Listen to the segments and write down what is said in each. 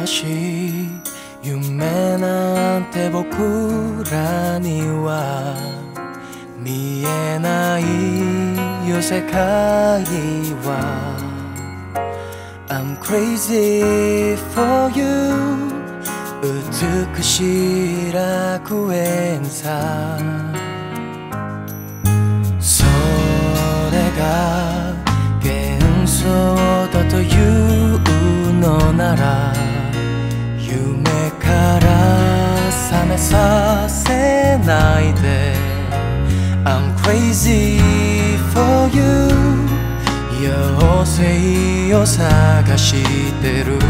しい夢なんて僕らには見えないよ世界は I'm crazy for you 美しい楽園さそれが幻想だというのなら夢から覚めさせないで I'm crazy for you 妖精を探してる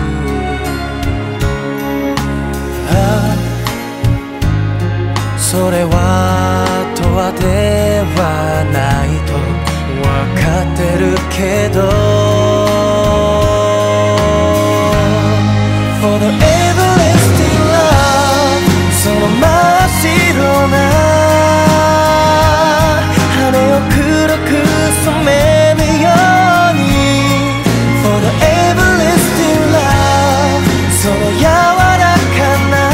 それは永遠ではないと分かってるけど For the everlasting love その真っ白な羽を黒く染めるように For the everlasting love その柔らかな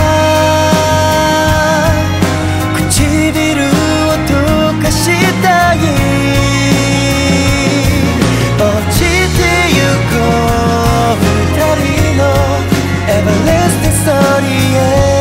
唇を溶かしたい落ちてゆこう二人の Everlasting Story へ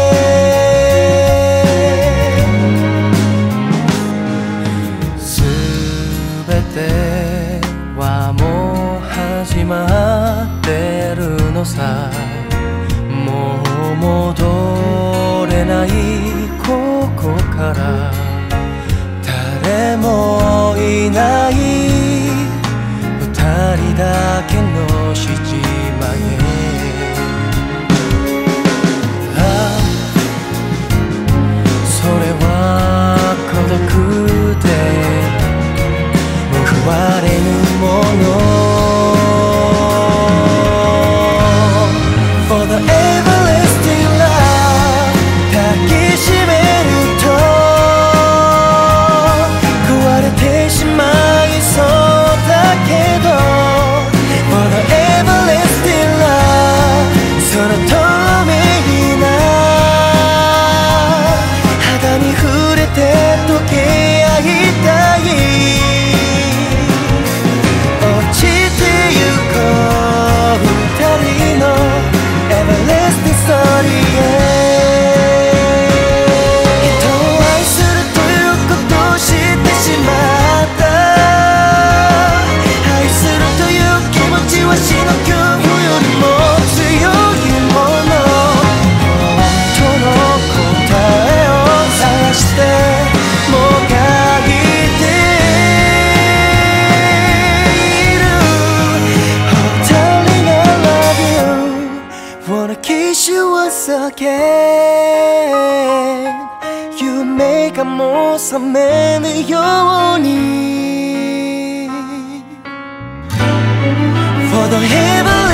全てはもう始まってるのさもう戻れないここから誰もいない二人だけの七枚それは孤独で報われぬもの For the everlasting love 抱きしめると壊れてしまいそうだけど For the everlasting love その透明な肌に触れて溶け合いたい落ちてゆこう二人の Everlasting Story へ人を愛するということを知ってしまった愛するという気持ちは死の恐怖よりも強いもの本当の答えを探してもがいている Oh darling I love you Wanna kiss you once again 夢がもう覚めぬように For the heaven